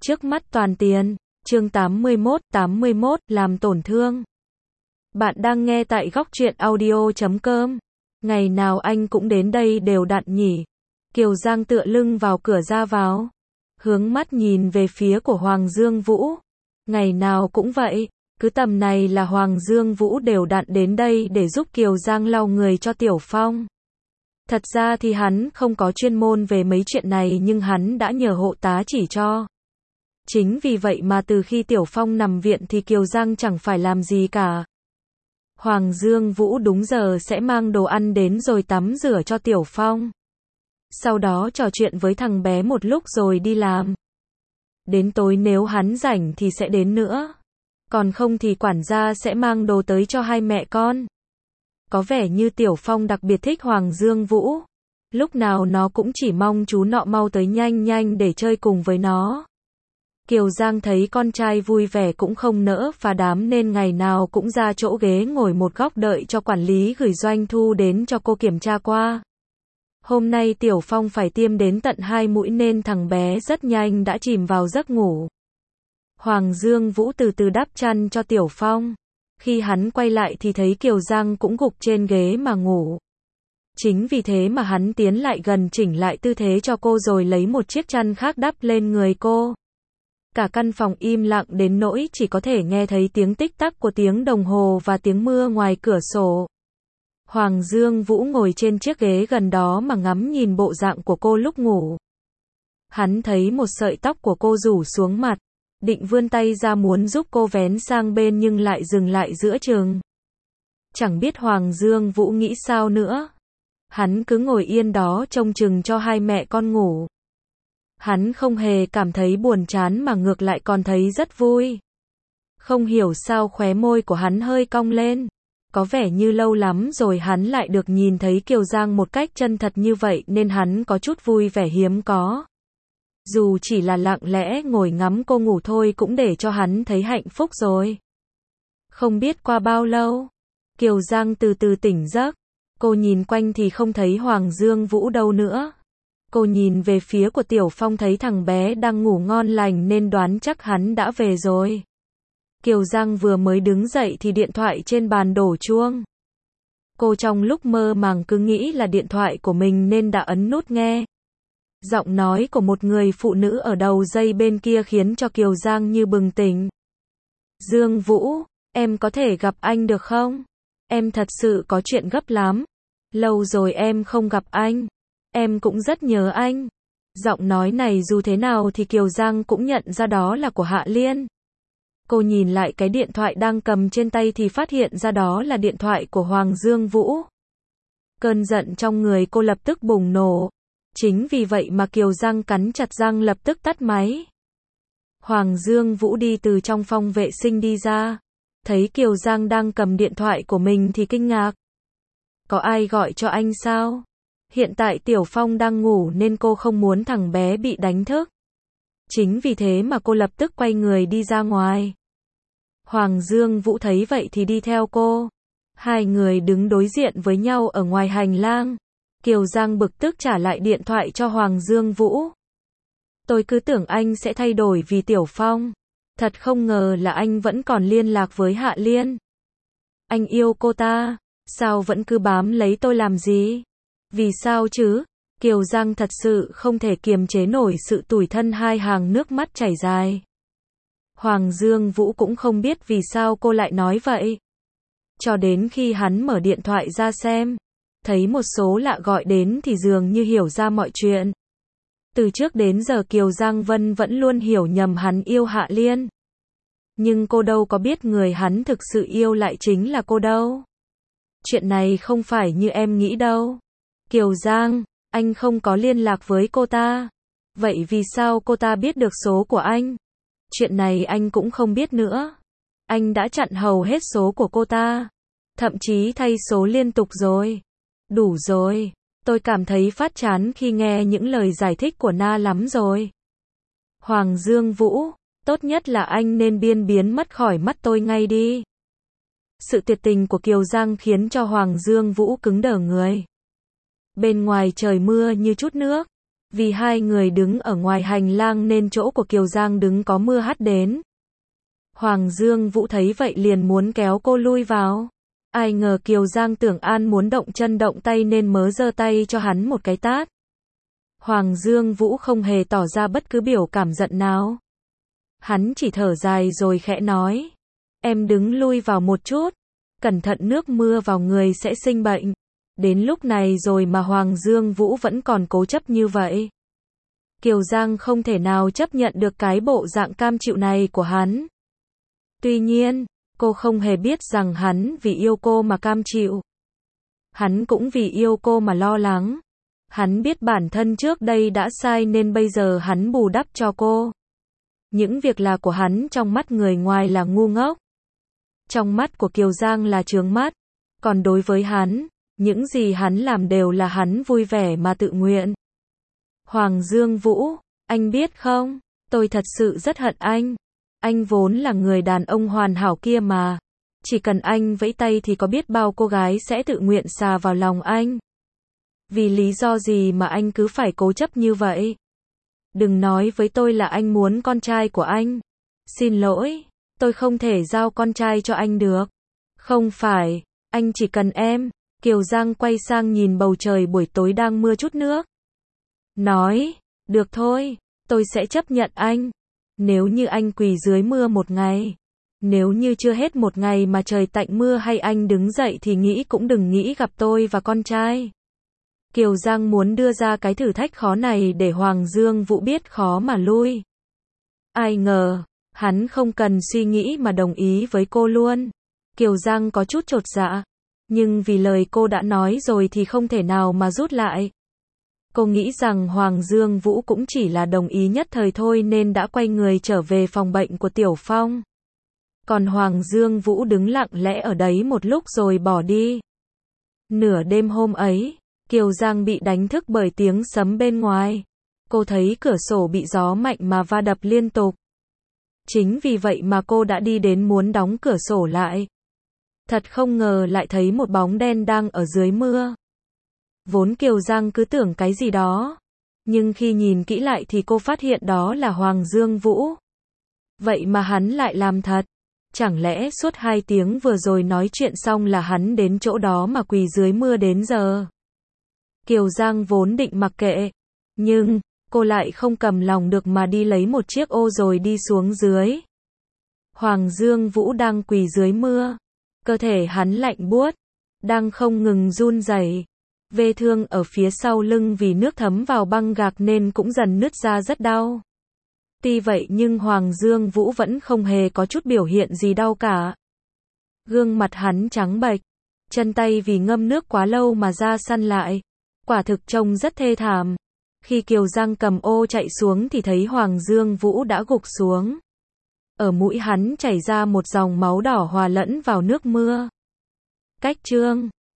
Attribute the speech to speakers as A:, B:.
A: Trước mắt toàn tiền, chương 81, làm tổn thương. Bạn đang nghe tại góc truyện audio.com. Ngày nào anh cũng đến đây đều đặn nhỉ. Kiều Giang tựa lưng vào cửa ra vào. Hướng mắt nhìn về phía của Hoàng Dương Vũ. Ngày nào cũng vậy, cứ tầm này là Hoàng Dương Vũ đều đặn đến đây để giúp Kiều Giang lau người cho Tiểu Phong. Thật ra thì hắn không có chuyên môn về mấy chuyện này nhưng hắn đã nhờ hộ tá chỉ cho. Chính vì vậy mà từ khi Tiểu Phong nằm viện thì Kiều Giang chẳng phải làm gì cả. Hoàng Dương Vũ đúng giờ sẽ mang đồ ăn đến rồi tắm rửa cho Tiểu Phong. Sau đó trò chuyện với thằng bé một lúc rồi đi làm. Đến tối nếu hắn rảnh thì sẽ đến nữa. Còn không thì quản gia sẽ mang đồ tới cho hai mẹ con. Có vẻ như Tiểu Phong đặc biệt thích Hoàng Dương Vũ. Lúc nào nó cũng chỉ mong chú nọ mau tới nhanh nhanh để chơi cùng với nó. Kiều Giang thấy con trai vui vẻ cũng không nỡ phá đám nên ngày nào cũng ra chỗ ghế ngồi một góc đợi cho quản lý gửi doanh thu đến cho cô kiểm tra qua. Hôm nay Tiểu Phong phải tiêm đến tận 2 mũi nên thằng bé rất nhanh đã chìm vào giấc ngủ. Hoàng Dương Vũ từ từ đắp chăn cho Tiểu Phong. Khi hắn quay lại thì thấy Kiều Giang cũng gục trên ghế mà ngủ. Chính vì thế mà hắn tiến lại gần chỉnh lại tư thế cho cô rồi lấy một chiếc chăn khác đắp lên người cô. Cả căn phòng im lặng đến nỗi chỉ có thể nghe thấy tiếng tích tắc của tiếng đồng hồ và tiếng mưa ngoài cửa sổ. Hoàng Dương Vũ ngồi trên chiếc ghế gần đó mà ngắm nhìn bộ dạng của cô lúc ngủ. Hắn thấy một sợi tóc của cô rủ xuống mặt, định vươn tay ra muốn giúp cô vén sang bên nhưng lại dừng lại giữa chừng. Chẳng biết Hoàng Dương Vũ nghĩ sao nữa. Hắn cứ ngồi yên đó trông chừng cho hai mẹ con ngủ. Hắn không hề cảm thấy buồn chán mà ngược lại còn thấy rất vui. Không hiểu sao khóe môi của hắn hơi cong lên. Có vẻ như lâu lắm rồi hắn lại được nhìn thấy Kiều Giang một cách chân thật như vậy nên hắn có chút vui vẻ hiếm có. Dù chỉ là lặng lẽ ngồi ngắm cô ngủ thôi cũng để cho hắn thấy hạnh phúc rồi. Không biết qua bao lâu, Kiều Giang từ từ tỉnh giấc. Cô nhìn quanh thì không thấy Hoàng Dương Vũ đâu nữa. Cô nhìn về phía của Tiểu Phong thấy thằng bé đang ngủ ngon lành nên đoán chắc hắn đã về rồi. Kiều Giang vừa mới đứng dậy thì điện thoại trên bàn đổ chuông. Cô trong lúc mơ màng cứ nghĩ là điện thoại của mình nên đã ấn nút nghe. Giọng nói của một người phụ nữ ở đầu dây bên kia khiến cho Kiều Giang như bừng tỉnh. Dương Vũ, em có thể gặp anh được không? Em thật sự có chuyện gấp lắm. Lâu rồi em không gặp anh. Em cũng rất nhớ anh. Giọng nói này dù thế nào thì Kiều Giang cũng nhận ra đó là của Hạ Liên. Cô nhìn lại cái điện thoại đang cầm trên tay thì phát hiện ra đó là điện thoại của Hoàng Dương Vũ. Cơn giận trong người cô lập tức bùng nổ. Chính vì vậy mà Kiều Giang cắn chặt răng lập tức tắt máy. Hoàng Dương Vũ đi từ trong phòng vệ sinh đi ra. Thấy Kiều Giang đang cầm điện thoại của mình thì kinh ngạc. Có ai gọi cho anh sao? Hiện tại Tiểu Phong đang ngủ nên cô không muốn thằng bé bị đánh thức. Chính vì thế mà cô lập tức quay người đi ra ngoài. Hoàng Dương Vũ thấy vậy thì đi theo cô. Hai người đứng đối diện với nhau ở ngoài hành lang. Kiều Giang bực tức trả lại điện thoại cho Hoàng Dương Vũ. Tôi cứ tưởng anh sẽ thay đổi vì Tiểu Phong. Thật không ngờ là anh vẫn còn liên lạc với Hạ Liên. Anh yêu cô ta, sao vẫn cứ bám lấy tôi làm gì? Vì sao chứ? Kiều Giang thật sự không thể kiềm chế nổi sự tủi thân, hai hàng nước mắt chảy dài. Hoàng Dương Vũ cũng không biết vì sao cô lại nói vậy. Cho đến khi hắn mở điện thoại ra xem, thấy một số lạ gọi đến thì dường như hiểu ra mọi chuyện. Từ trước đến giờ Kiều Giang Vân vẫn luôn hiểu nhầm hắn yêu Hạ Liên. Nhưng cô đâu có biết người hắn thực sự yêu lại chính là cô đâu. Chuyện này không phải như em nghĩ đâu. Kiều Giang, anh không có liên lạc với cô ta. Vậy vì sao cô ta biết được số của anh? Chuyện này anh cũng không biết nữa. Anh đã chặn hầu hết số của cô ta. Thậm chí thay số liên tục rồi. Đủ rồi. Tôi cảm thấy phát chán khi nghe những lời giải thích của Na lắm rồi. Hoàng Dương Vũ, tốt nhất là anh nên biến mất khỏi mắt tôi ngay đi. Sự tuyệt tình của Kiều Giang khiến cho Hoàng Dương Vũ cứng đờ người. Bên ngoài trời mưa như chút nước. Vì hai người đứng ở ngoài hành lang nên chỗ của Kiều Giang đứng có mưa hắt đến. Hoàng Dương Vũ thấy vậy liền muốn kéo cô lui vào. Ai ngờ Kiều Giang Tưởng An muốn động chân động tay nên mớ giơ tay cho hắn một cái tát. Hoàng Dương Vũ không hề tỏ ra bất cứ biểu cảm giận nào. Hắn chỉ thở dài rồi khẽ nói. Em đứng lui vào một chút. Cẩn thận nước mưa vào người sẽ sinh bệnh. Đến lúc này rồi mà Hoàng Dương Vũ vẫn còn cố chấp như vậy. Kiều Giang không thể nào chấp nhận được cái bộ dạng cam chịu này của hắn. Tuy nhiên, cô không hề biết rằng hắn vì yêu cô mà cam chịu. Hắn cũng vì yêu cô mà lo lắng. Hắn biết bản thân trước đây đã sai nên bây giờ hắn bù đắp cho cô. Những việc là của hắn trong mắt người ngoài là ngu ngốc. Trong mắt của Kiều Giang là chướng mắt. Còn đối với hắn, những gì hắn làm đều là hắn vui vẻ mà tự nguyện. Hoàng Dương Vũ, anh biết không, tôi thật sự rất hận anh. Anh vốn là người đàn ông hoàn hảo kia mà. Chỉ cần anh vẫy tay thì có biết bao cô gái sẽ tự nguyện xà vào lòng anh. Vì lý do gì mà anh cứ phải cố chấp như vậy? Đừng nói với tôi là anh muốn con trai của anh. Xin lỗi, tôi không thể giao con trai cho anh được. Không phải, anh chỉ cần em. Kiều Giang quay sang nhìn bầu trời buổi tối đang mưa chút nước. Nói, được thôi, tôi sẽ chấp nhận anh. Nếu như anh quỳ dưới mưa một ngày. Nếu như chưa hết một ngày mà trời tạnh mưa hay anh đứng dậy thì nghĩ cũng đừng nghĩ gặp tôi và con trai. Kiều Giang muốn đưa ra cái thử thách khó này để Hoàng Dương Vũ biết khó mà lui. Ai ngờ, hắn không cần suy nghĩ mà đồng ý với cô luôn. Kiều Giang có chút chột dạ. Nhưng vì lời cô đã nói rồi thì không thể nào mà rút lại. Cô nghĩ rằng Hoàng Dương Vũ cũng chỉ là đồng ý nhất thời thôi nên đã quay người trở về phòng bệnh của Tiểu Phong. Còn Hoàng Dương Vũ đứng lặng lẽ ở đấy một lúc rồi bỏ đi. Nửa đêm hôm ấy, Kiều Giang bị đánh thức bởi tiếng sấm bên ngoài. Cô thấy cửa sổ bị gió mạnh mà va đập liên tục. Chính vì vậy mà cô đã đi đến muốn đóng cửa sổ lại. Thật không ngờ lại thấy một bóng đen đang ở dưới mưa. Vốn Kiều Giang cứ tưởng cái gì đó. Nhưng khi nhìn kỹ lại thì cô phát hiện đó là Hoàng Dương Vũ. Vậy mà hắn lại làm thật. Chẳng lẽ suốt 2 tiếng vừa rồi nói chuyện xong là hắn đến chỗ đó mà quỳ dưới mưa đến giờ. Kiều Giang vốn định mặc kệ. Nhưng, cô lại không cầm lòng được mà đi lấy một chiếc ô rồi đi xuống dưới. Hoàng Dương Vũ đang quỳ dưới mưa. Cơ thể hắn lạnh buốt. Đang không ngừng run rẩy. Vết thương ở phía sau lưng vì nước thấm vào băng gạc nên cũng dần nứt ra rất đau. Tuy vậy nhưng Hoàng Dương Vũ vẫn không hề có chút biểu hiện gì đau cả. Gương mặt hắn trắng bệch, chân tay vì ngâm nước quá lâu mà da săn lại. Quả thực trông rất thê thảm. Khi Kiều Giang cầm ô chạy xuống thì thấy Hoàng Dương Vũ đã gục xuống. Ở mũi hắn chảy ra một dòng máu đỏ hòa lẫn vào nước mưa. Cách chương